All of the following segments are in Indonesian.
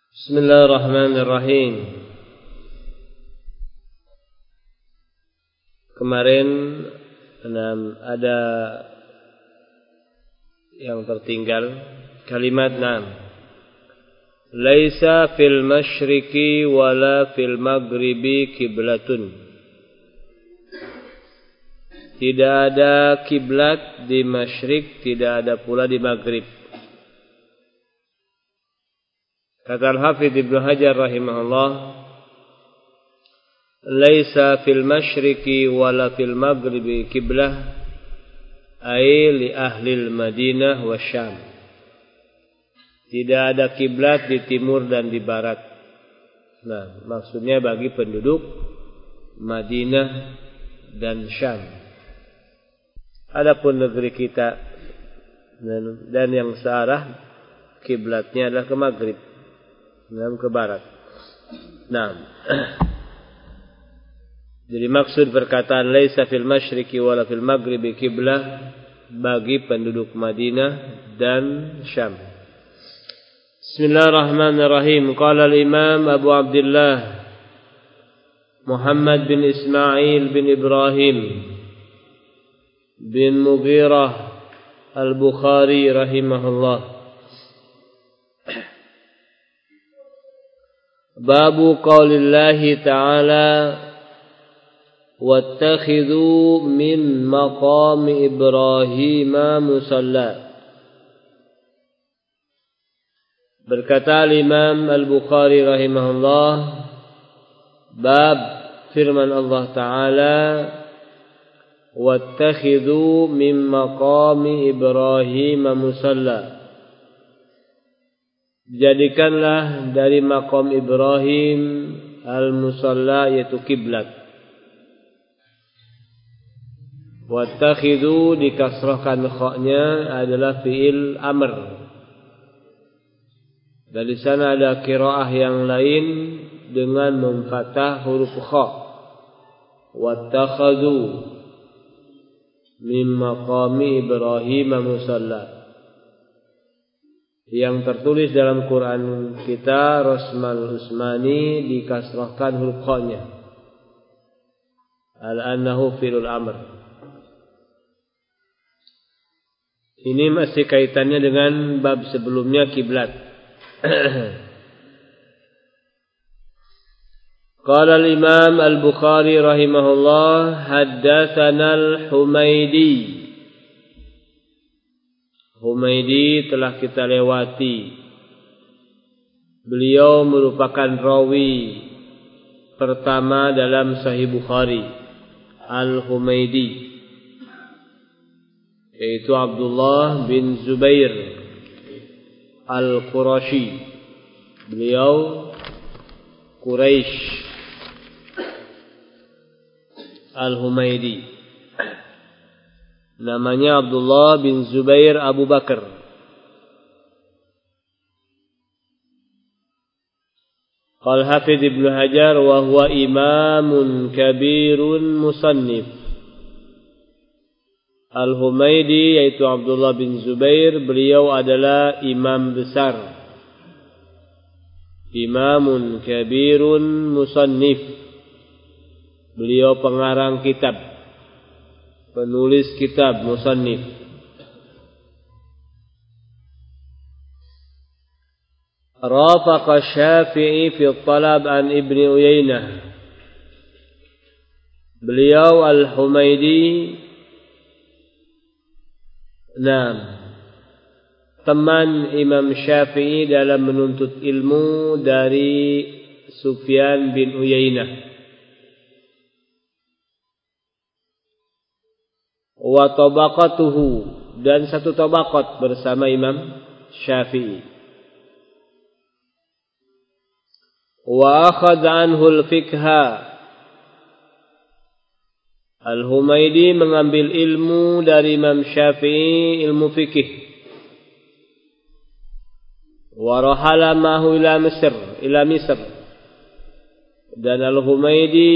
Bismillahirrahmanirrahim. Kemarin ada yang tertinggal kalimat Laisa fil masyriqi wala fil maghribi kiblatun. Tidak ada kiblat di masyrik, tidak ada pula di maghrib. Kata Al-Hafidz Ibnu Hajar rahimahullah, laisa fil masyriqi wala fil maghribi kiblah ay li ahli al-Madinah wa Syam. Tidak ada kiblat di timur dan di barat. Nah, maksudnya bagi penduduk Madinah dan Syam. Adapun negeri kita dan yang searah kiblatnya adalah ke maghrib dan ke barat. Nah, jadi maksud perkataan laisa fil masyriqi wala fil maghribi kiblah bagi penduduk Madinah dan Syam. Bismillahirrahmanirrahim. Qala al-Imam Abu Abdullah Muhammad bin Ismail bin Ibrahim bin Mughirah al-Bukhari rahimahullah. Babu qaulillahi ta'ala wattakhidhu min maqami Ibrahim musalla. Berkata Imam Al-Bukhari rahimahullah, bab firman Allah Ta'ala wattakhidhu min maqami Ibrahim musalla. Jadikanlah dari maqam Ibrahim al-musalla, yaitu kiblat. Wattakhidhu dikasrahkan kha-nya adalah fi'il amr. Dari sana ada qiraah yang lain dengan memfathah huruf kha. Wattakhadhu min maqami Ibrahim musalla. Yang tertulis dalam Quran kita Rasmal Usmani dikasrahkan huruf kha-nya. Al-annahu fi'lul amr. Ini masih kaitannya dengan bab sebelumnya kiblat. Qala al-Imam Al-Bukhari rahimahullah haddatsana al-Humaidi. Humaidi telah kita lewati. Beliau merupakan rawi pertama dalam Sahih Bukhari, Al-Humaidi, yaitu Abdullah bin Zubair Al-Qurashi. Beliau Quraisy. Al-Humaidi namanya Abdullah bin Zubair Abu Bakar. Qala Hafidz Ibnu Hajar wa huwa imamun kabirun musannif. Al-Humaidi yaitu Abdullah bin Zubair, beliau adalah imam besar, imamun kabirun musannif. Beliau pengarang kitab, penulis kitab, musannif. Rafaqa Syafi'i fi talab an Ibni Uyainah. Beliau Al-Humaidi teman Imam Syafi'i dalam menuntut ilmu dari Sufyan bin Uyainah. Wa tabaqatuhu, dan satu tabaqat bersama Imam Syafi'i. Wa akhadha anhu al-fiqha. Al-Humaidi mengambil ilmu dari Imam Syafi'i, ilmu fikih. Wa rahala mahu ila Misr. Dan Al-Humaidi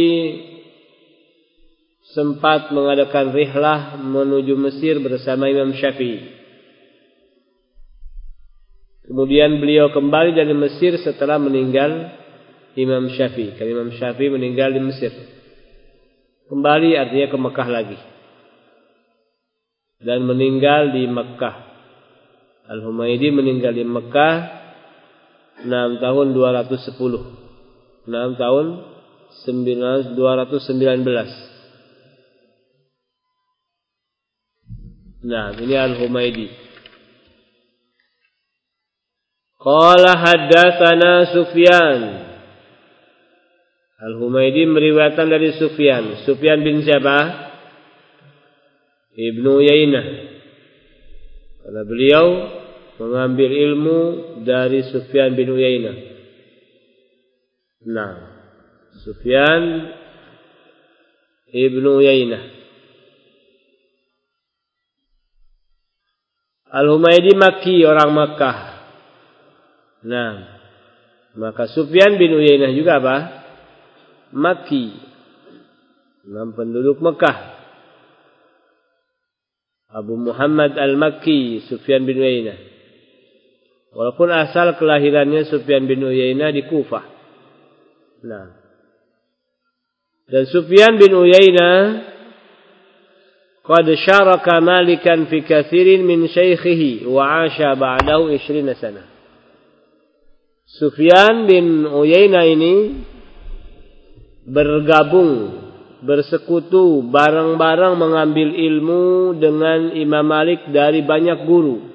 sempat mengadakan rihlah menuju Mesir bersama Imam Syafi'i. Kemudian beliau kembali dari Mesir setelah meninggal Imam Syafi'i. Karena Imam Syafi'i meninggal di Mesir. Kembali artinya ke Mekah lagi. Dan meninggal di Mekah. Al-Humaydi meninggal di Mekah 6 tahun 210. 6 tahun 219. Nah, ini Al-Humaydi. Qala haddatsana Sufyan. Al-Humaydi meriwayatkan dari Sufyan. Sufyan bin siapa? Ibnu Uyainah. Karena beliau mengambil ilmu dari Sufyan bin Uyainah. Nah, Sufyan Ibnu Uyainah. Al-Humaydi Makki, orang Makkah. Nah, maka Sufyan bin Uyainah juga apa? Makki. Penduduk Mekah. Abu Muhammad Al-Makki, Sufyan bin Uyainah. Walaupun asal kelahirannya Sufyan bin Uyainah di Kufah. Nah. Dan Sufyan bin Uyainah qad syaraka Malikan fi katsirin min syaikhihi wa 'asha ba'dahu 20 sana. Sufyan bin Uyainah ini bergabung, bersekutu, bareng-bareng mengambil ilmu dengan Imam Malik dari banyak guru.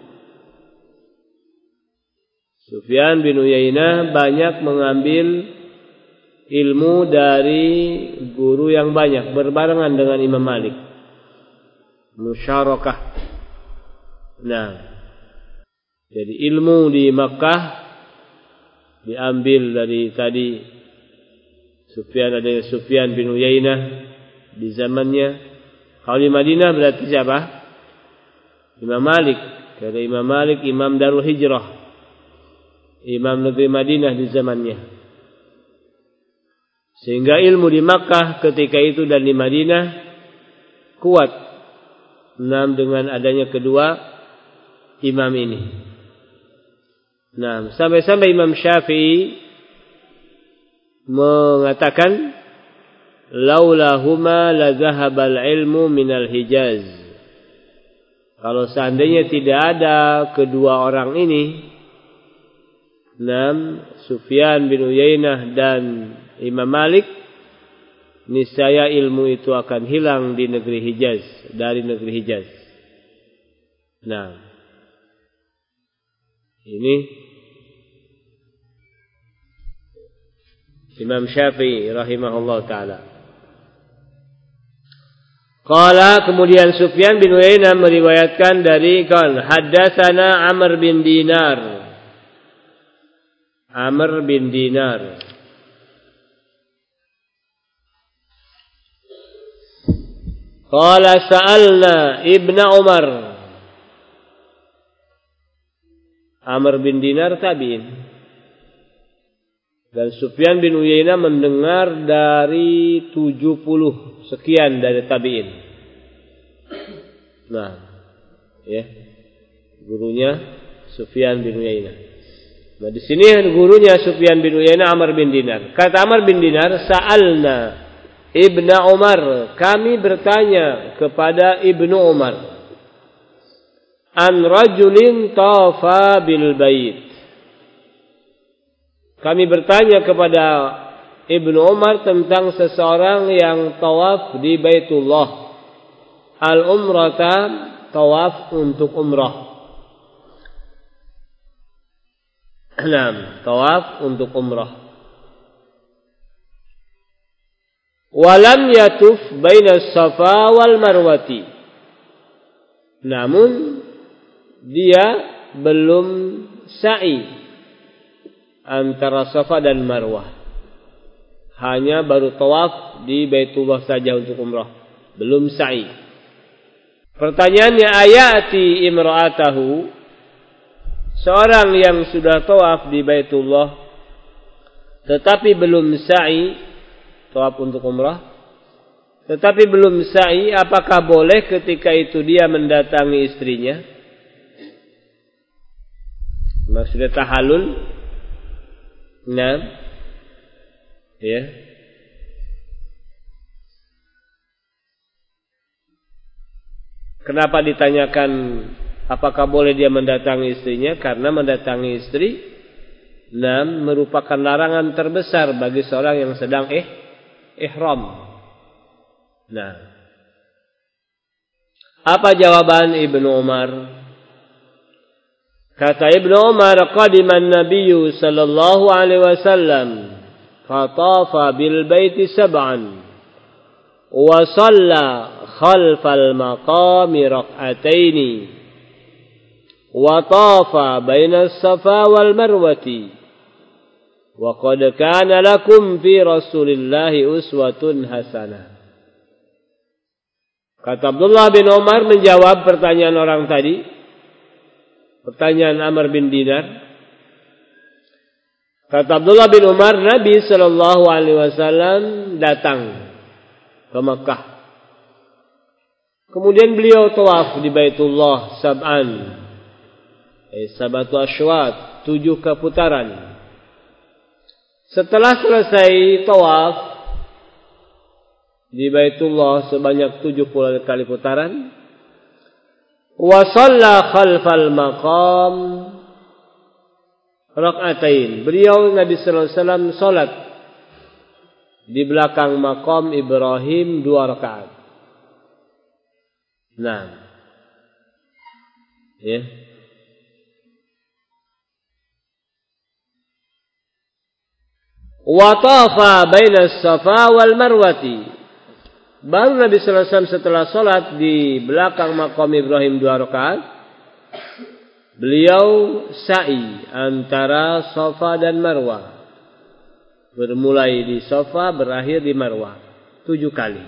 Sufyan bin Uyainah banyak mengambil ilmu dari guru yang banyak, berbarengan dengan Imam Malik. Musyarakah. Nah, jadi ilmu di Makkah diambil dari tadi Sufyan bin Uyainah di zamannya. Kalau di Madinah berarti siapa? Imam Malik. Karena Imam Malik Imam Darul Hijrah, Imam negeri Madinah di zamannya. Sehingga ilmu di Makkah ketika itu dan di Madinah kuat. Dengan adanya kedua imam ini. Nah, sampai-sampai Imam Syafi'i mengatakan laulahuma la zahabal ilmu minal Hijaz. Kalau seandainya tidak ada kedua orang ini, Sufyan bin Uyainah dan Imam Malik, niscaya ilmu itu akan hilang di negeri Hijaz, dari negeri Hijaz. Nah, ini Imam Syafi'i rahimahullah ta'ala. Qala, kemudian Sufyan bin Uyainah meriwayatkan dari haddatsana Amr bin Dinar. Amr bin Dinar. Qala sa'alna Ibnu Umar. Amr bin Dinar tabi'in. Dan Sufyan bin Uyainah mendengar dari 70 sekian dari tabi'in. Nah, ya. Gurunya Sufyan bin Uyainah. Nah, di sini gurunya Sufyan bin Uyainah Amr bin Dinar. Kata Amr bin Dinar, sa'alna Ibnu Umar, kami bertanya kepada Ibnu Umar, an rajulin tafa bil bait. Kami bertanya kepada Ibnu Umar tentang seseorang yang tawaf di Baitullah. Al-umrata, tawaf untuk umrah. Tawaf untuk umrah. Walam yatuf baina Safa wal Marwati. Namun dia belum sa'i antara Safa dan Marwah. Hanya baru tawaf di Baitullah saja untuk umrah, belum sa'i. Pertanyaannya, ayati imra'atahu, seorang yang sudah tawaf di Baitullah tetapi belum sa'i, tawaf untuk umrah tetapi belum sa'i, apakah boleh ketika itu dia mendatangi istrinya? Maksudnya tahallul. Nah, ya. Kenapa ditanyakan apakah boleh dia mendatangi istrinya? Karena mendatangi istri merupakan larangan terbesar bagi seorang yang sedang ihram. Nah, apa jawaban Ibnu Umar? Kata Ibnu Umar, qadima an-nabiy sallallahu alaihi wasallam fatafa bil baiti sab'an wa shalla khalfal maqami rak'ataini wa tafa baina as-safa wal marwati wa qad kana lakum fi rasulillahi uswatun hasanah. Kata Abdullah bin Umar menjawab pertanyaan orang tadi, pertanyaan Amr bin Dinar. Kata Abdullah bin Umar, Nabi sallallahu alaihi wasallam datang ke Makkah. Kemudian beliau tawaf di Baitullah sab'an. Sabatu asywat, 7 keputaran. Setelah selesai tawaf di Baitullah sebanyak 70 kali putaran, wa shalla khalfal maqam rak'atain. Beliau Nabi sallallahu alaihi wasallam salat di belakang maqam Ibrahim 2 rakaat. Nah. Ya. Wa tafa baina as-safa wal marwati. Baru Nabi sallallahu alaihi wasallam setelah salat di belakang maqam Ibrahim 2 rakaat, beliau sa'i antara Safa dan Marwah. Bermulai di Safa, berakhir di Marwah 7 kali.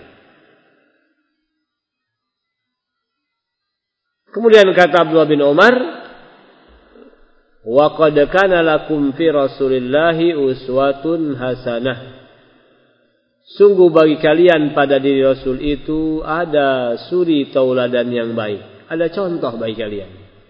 Kemudian kata Abdullah bin Umar, wa qad kana lakum fi Rasulillahi uswatun hasanah. Sungguh bagi kalian pada diri Rasul itu ada suri tauladan yang baik. Ada contoh bagi kalian.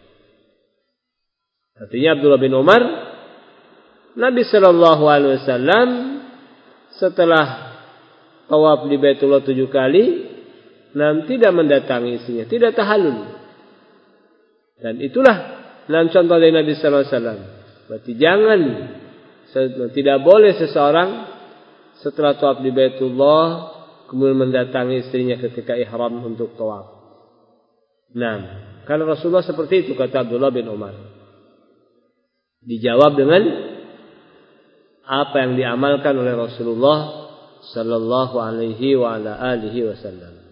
Artinya Abdullah bin Umar, Nabi sallallahu alaihi wasallam setelah tawaf di Baitullah 7 kali, tidak mendatangi istrinya, tidak tahallul. Dan itulah contoh dari Nabi sallallahu alaihi wasallam. Berarti tidak boleh seseorang setelah tawaf di Baitullah kemudian mendatangi istrinya ketika ihram untuk tawaf. Karena Rasulullah seperti itu, kata Abdullah bin Umar. Dijawab dengan apa yang diamalkan oleh Rasulullah sallallahu alaihi wa ala alihi wasallam.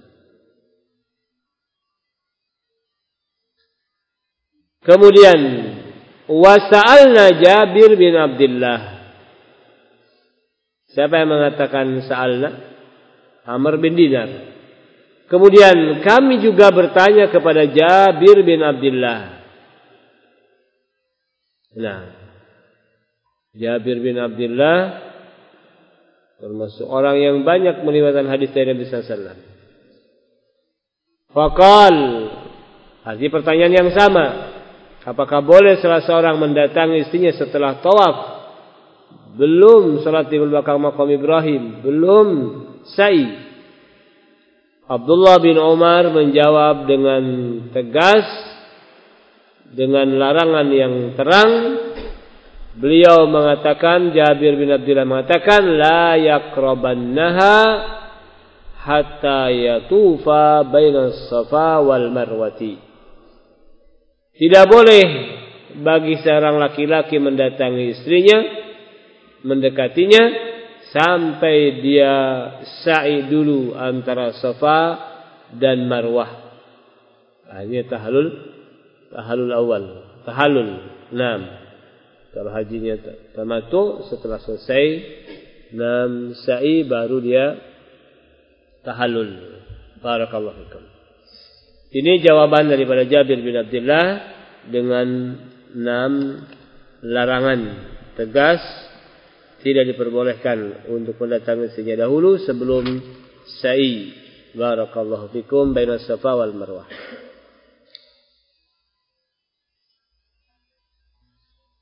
Kemudian wasa'alna Jabir bin Abdullah. Siapa yang mengatakan sa'alna? Amr bin Dinar. Kemudian kami juga bertanya kepada Jabir bin Abdullah. Jabir bin Abdullah termasuk orang yang banyak meriwayatkan hadis dari Nabi sallallahu alaihi wasallam. Faqal, artinya pertanyaan yang sama. Apakah boleh salah seorang mendatangi istrinya setelah tawaf, belum salat di belakang maqam Ibrahim, belum sa'i? Abdullah bin Umar menjawab dengan tegas, dengan larangan yang terang. Beliau mengatakan, Jabir bin Abdullah mengatakan, la yaqrabannaha hatta yatufa bainas safa wal marwati. Tidak boleh bagi seorang laki-laki mendatangi istrinya, mendekatinya sampai dia sa'i dulu antara Safa dan Marwah. Ini tahallul awal. Tahallul. Kalau hajinya tamattu, setelah selesai sa'i baru dia tahallul. Barakallahu fikum. Ini jawaban daripada Jabir bin Abdullah dengan 6 larangan tegas. Tidak diperbolehkan untuk mendatangi istrinya dahulu sebelum sa'i. Barakallahu fikum bainas Safa wal Marwah.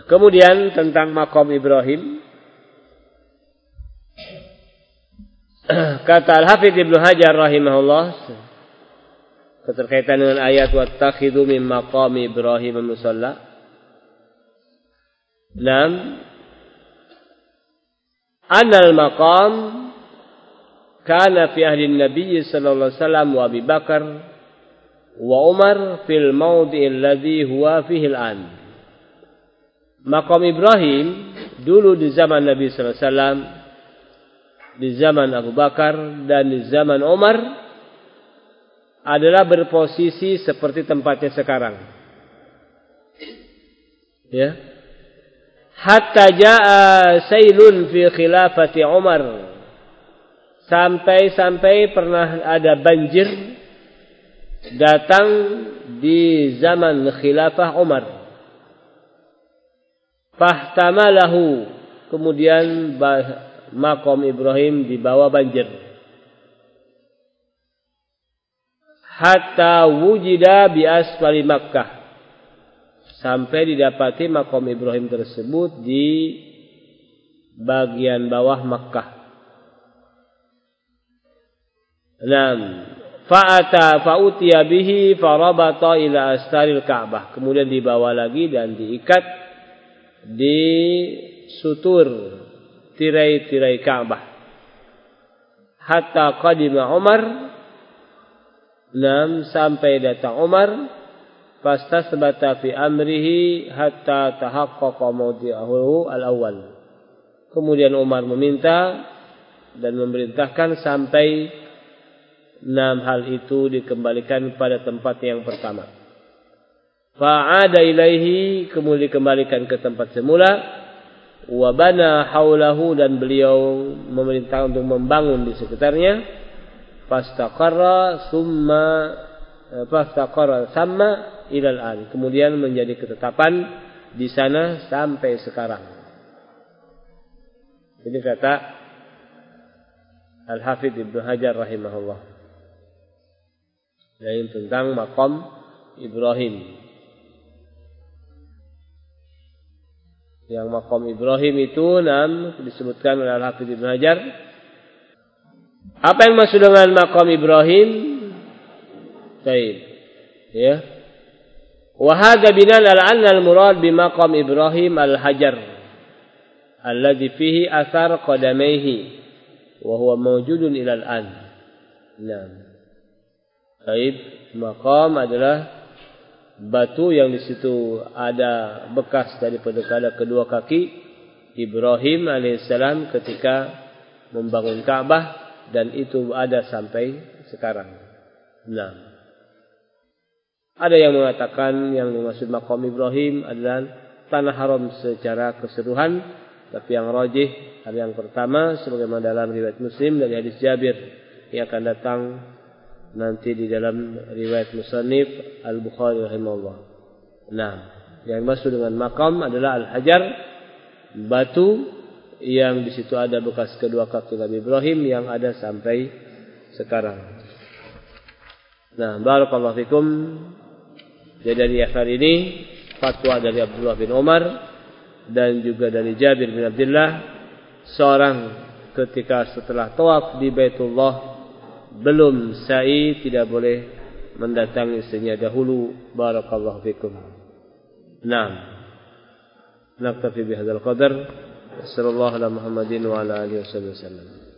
Kemudian tentang maqam Ibrahim, kata Al-Hafidz Ibnu Hajar rahimahullah keterkaitan dengan ayat wattakhidhu min maqami Ibrahim musalla. 6. Anal maqam kana fi ahli Nabi sallallahu alaihi wasallam wa Abi Bakar wa Umar fil mawdi' alladhi huwa fihi al-an. Maqam Ibrahim dulu di zaman Nabi sallallahu alaihi wasallam, di zaman Abu Bakar dan di zaman Umar adalah berposisi seperti tempatnya sekarang. Ya. Hatta jaa sailun fi khilafati Umar. Sampai pernah ada banjir datang di zaman khilafah Umar. Fahtamalahu, kemudian maqam Ibrahim dibawa banjir. Hatta wujida bi asfali Makkah, sampai didapati maqam Ibrahim tersebut di bagian bawah Makkah. Fa'utiya bihi farabata ila astaril Ka'bah. Kemudian dibawa lagi dan diikat di sutur tirai-tirai Ka'bah. Hatta qadima Umar. Sampai datang Umar. Fastasbata fi amrihi hatta tahaqqaqa mawdi'ahu al-awwal. Kemudian Umar meminta dan memerintahkan sampai 6 hal itu dikembalikan pada tempat yang pertama. Fa'ada ilaihi, kemudian dikembalikan ke tempat semula. Wa bana haulahu, dan beliau memerintah untuk membangun di sekitarnya. Fastaqarra samma ilal an, kemudian menjadi ketetapan di sana sampai sekarang. Ini kata Al-Hafidz Ibnu Hajar rahimahullah. Yang tentang maqam Ibrahim. Yang maqam Ibrahim itu disebutkan oleh Al-Hafidz Ibnu Hajar. Apa yang maksud dengan maqam Ibrahim? Baik. Ya. Wa hadza binal al-anna al-murad bi maqam Ibrahim al-hajar alladhi fihi athar qadamaihi wa huwa mawjudun ila al-an. Naam. Baik, maqam adalah batu yang di situ ada bekas daripada kedua kaki Ibrahim alaihissalam ketika membangun Ka'bah, dan itu ada sampai sekarang. Nah, ada yang mengatakan yang dimaksud maqam Ibrahim adalah tanah haram secara keseluruhan, tapi yang rajih adalah yang pertama sebagaimana dalam riwayat Muslim dari hadis Jabir yang akan datang nanti di dalam riwayat Musannif Al-Bukhari rahimahullah. Nah, yang dimaksud dengan maqam adalah al-hajar, batu yang di situ ada bekas kedua kaki Nabi Ibrahim yang ada sampai sekarang. Nah, barakallahu fikum. Jadi dari akhir ini fatwa dari Abdullah bin Umar dan juga dari Jabir bin Abdullah, seorang ketika setelah tawaf di Baitullah belum sa'i tidak boleh mendatangi istrinya dahulu. Barakallahu fikum. Naam. Naktafi bihadzal qadar. Sallallahu ala Muhammadin wa ala alihi wasallam.